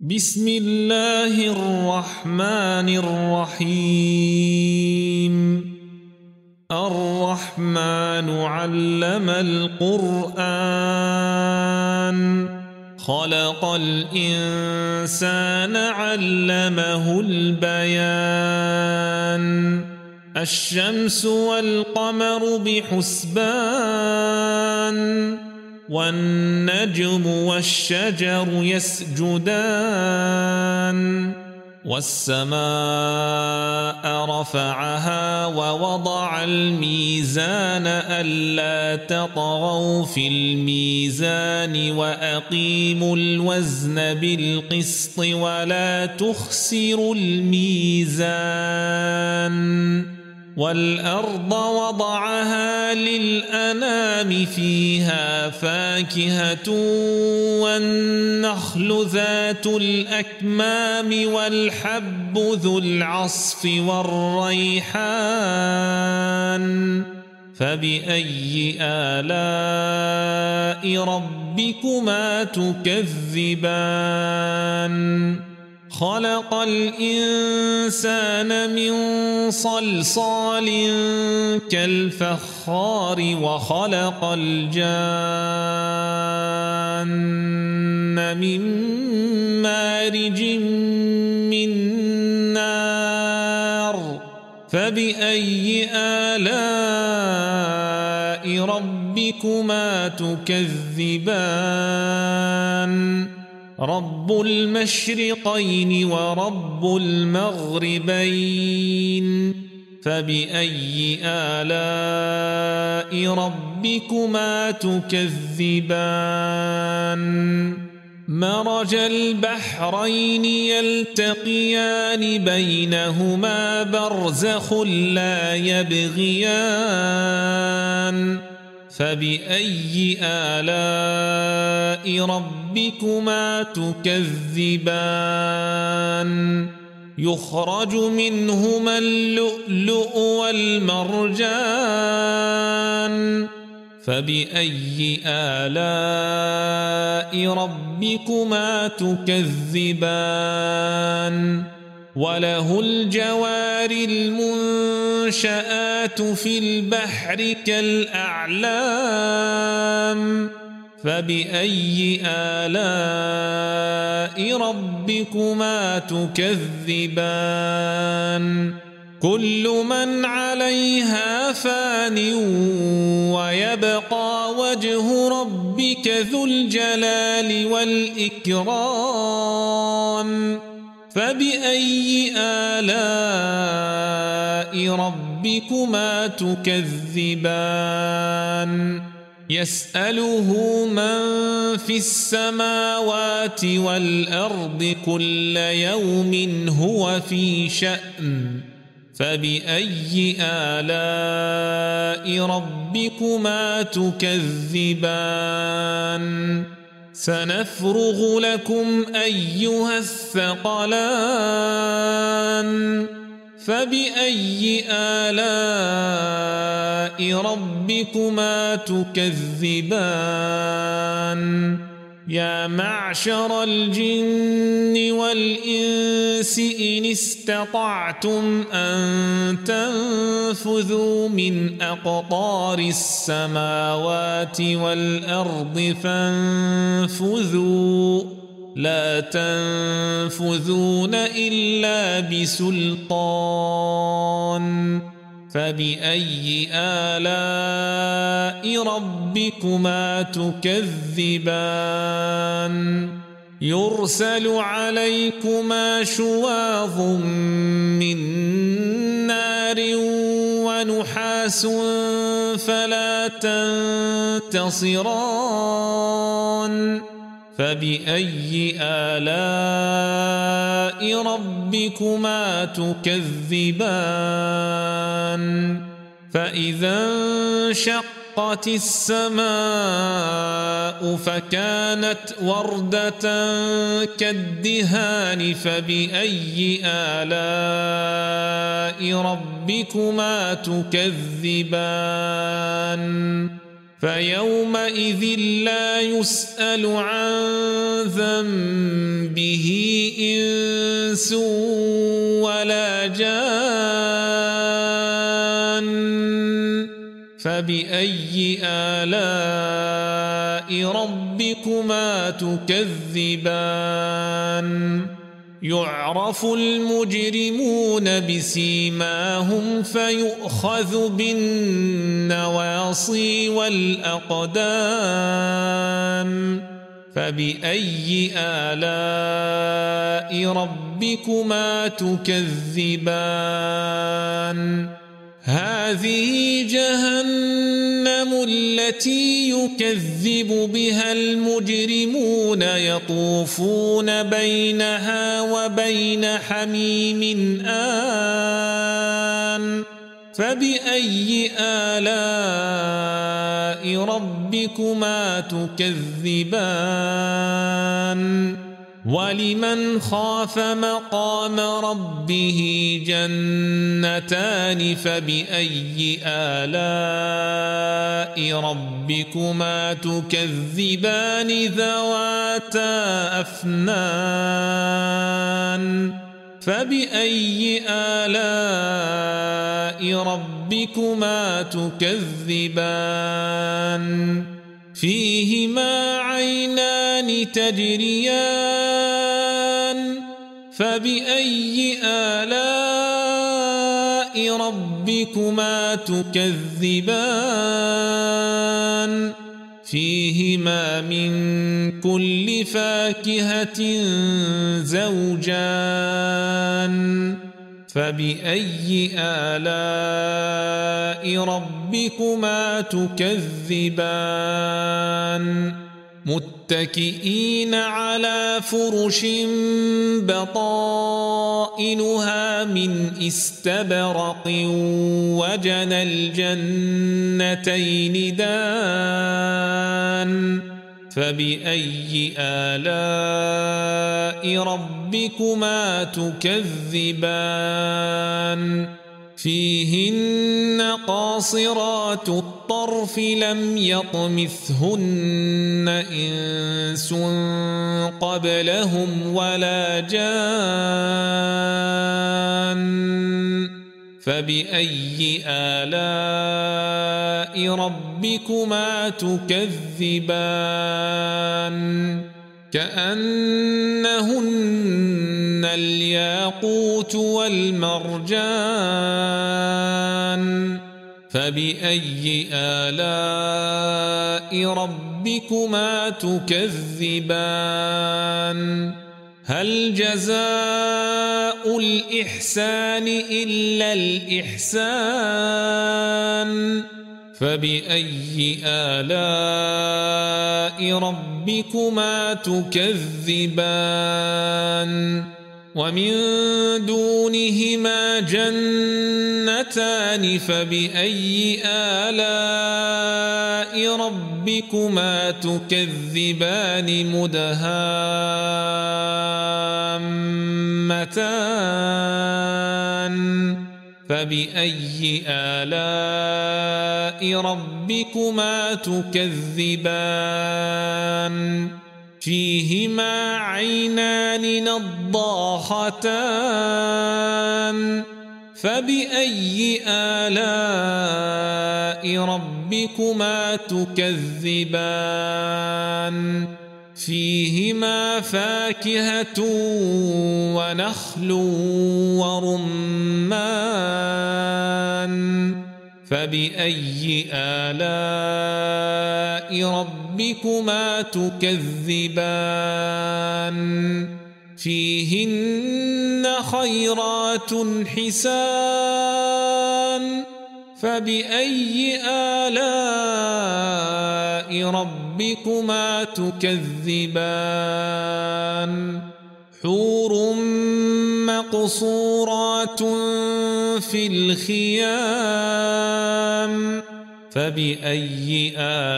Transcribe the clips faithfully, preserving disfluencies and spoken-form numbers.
بسم الله الرحمن الرحيم. الرحمن علم القرآن خلق الإنسان علمه البيان. الشمس والقمر بحسبان والنجم والشجر يسجدان والسماء رفعها ووضع الميزان ألا تطغوا في الميزان وأقيموا الوزن بالقسط ولا تخسروا الميزان. والأرض وضعها للأنام فيها فاكهة والنخل ذات الأكمام والحب ذو العصف والريحان. فبأي آلاء ربكما تكذبان؟ خلق الإنسان من صلصال كالفخار وخلق الجان من مارج من نار. فبأي آلاء ربكما تكذبان؟ رب المشرقين ورب المغربين. فبأي آلاء ربكما تكذبان؟ مرج البحرين يلتقيان بينهما برزخ لا يبغيان. فبأي آلاء ربكما تكذبان؟ يخرج منهما اللؤلؤ والمرجان. فبأي آلاء ربكما تكذبان؟ وله الجوار المنشآت في البحر كالأعلام. فبأي آلاء ربكما تكذبان؟ كل من عليها فان ويبقى وجه ربك ذو الجلال والإكرام. فبأي آلاء ربكما تكذبان؟ يسأله من في السماوات والأرض كل يوم هو في شأن. فبأي آلاء ربكما تكذبان؟ سنفرغ لكم أيها الثقلان. فبأي آلاء ربكما تكذبان؟ يا معشر الجن والإنس إن استطعتم أن تنفذوا من أقطار السماوات والأرض فانفذوا لا تنفذون إلا بسلطان. فبأي آلاء ربكما تكذبان؟ يرسل عليكما شواظ من نار ونحاس فلا تنتصران. فبأي آلاء ربكما تكذبان؟ فإذا انشقت السماء فكانت وردة كالدهان. فبأي آلاء ربكما تكذبان؟ فيومئذ لا يسأل عن ذنبه إنس ولا جان فبأي آلاء ربكما تكذبان يعرف المجرمون بسيماهم فيؤخذ بالنواصي والأقدام فبأي آلاء ربكما تكذبان هذه جهنم التي يكذب بها المجرمون يطوفون بينها وبين حميم آن فبأي آلاء ربكما تكذبان ولمن خاف مقام ربه جنتان فبأي آلاء ربكما تكذبان ذواتا أفنان فبأي آلاء ربكما تكذبان فيهما عينان تجريان فبأي آلاء ربكما تكذبان فيهما من كل فاكهة زوجان فبأي آلاء ربكما تكذبان متكئين على فرش بطائنها من استبرق وجنى الجنتين دان فبأي آلاء ربكما تكذبان فيهن قاصرات الطرف لم يطمثهن إنس قبلهم ولا جان فبأي آلاء ربكما تكذبان كأنهن الياقوت والمرجان فبأي آلاء ربكما تكذبان هل جزاء الإحسان إلا الإحسان فبأي آلاء ربكما تكذبان ومن دونهما جنتان فبأي آلاء ربكما تكذبان مدهامتان فبأي آلاء ربكما تكذبان فيهما عينان نضاختان فبأي آلاء ربكما تكذبان فيهما فاكهة ونخل ورمان فبأي آلاء ربكما تكذبان فيهن خيرات حسان فبأي آلاء ربكما تكذبان حور مقصورات في الخيام فبأي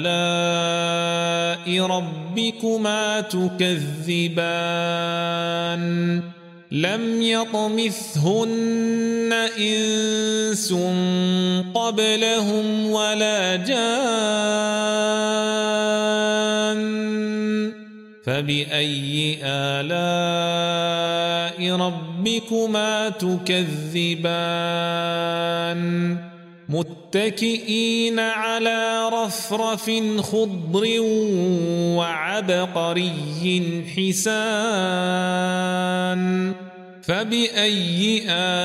آلاء ربكما تكذبان لم يطمثهن إنس قبلهم ولا جان فبأي آلاء ربكما تكذبان متكئين على رفرف خضر وعبقري حسان فبأي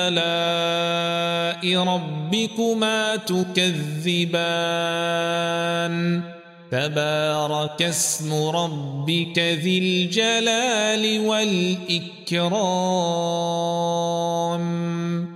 آلاء ربكما تكذبان تبارك اسم ربك ذي الجلال والإكرام